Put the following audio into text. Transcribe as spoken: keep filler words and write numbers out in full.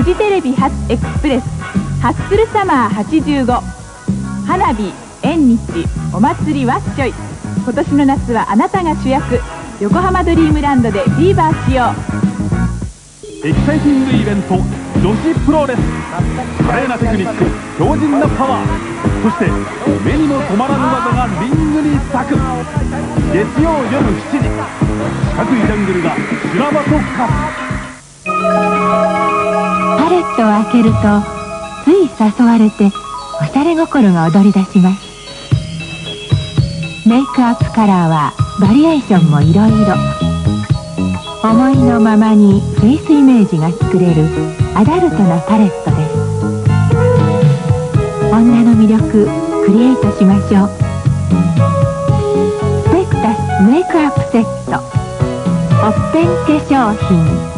ジテレビ初エクスプレスハッスルサマーはちじゅうご、花火、縁日、お祭りわっしょい。今年の夏はあなたが主役。横浜ドリームランドでフィーバーしよう。 エキサイティングイベント、女子プロレス。華麗なテクニック、強靭なパワー、そして目にも止まらぬ技がリングに咲く。月曜夜しちじ、四角いジャングルが修羅場と化す。 パレットを開けるとつい誘われておしゃれ心が踊り出します。メイクアップカラーはバリエーションもいろいろ。思いのままにフェイスイメージが作れるアダルトなパレットです。女の魅力クリエイトしましょう。スペクタスメイクアップセット、おっぺん化粧品。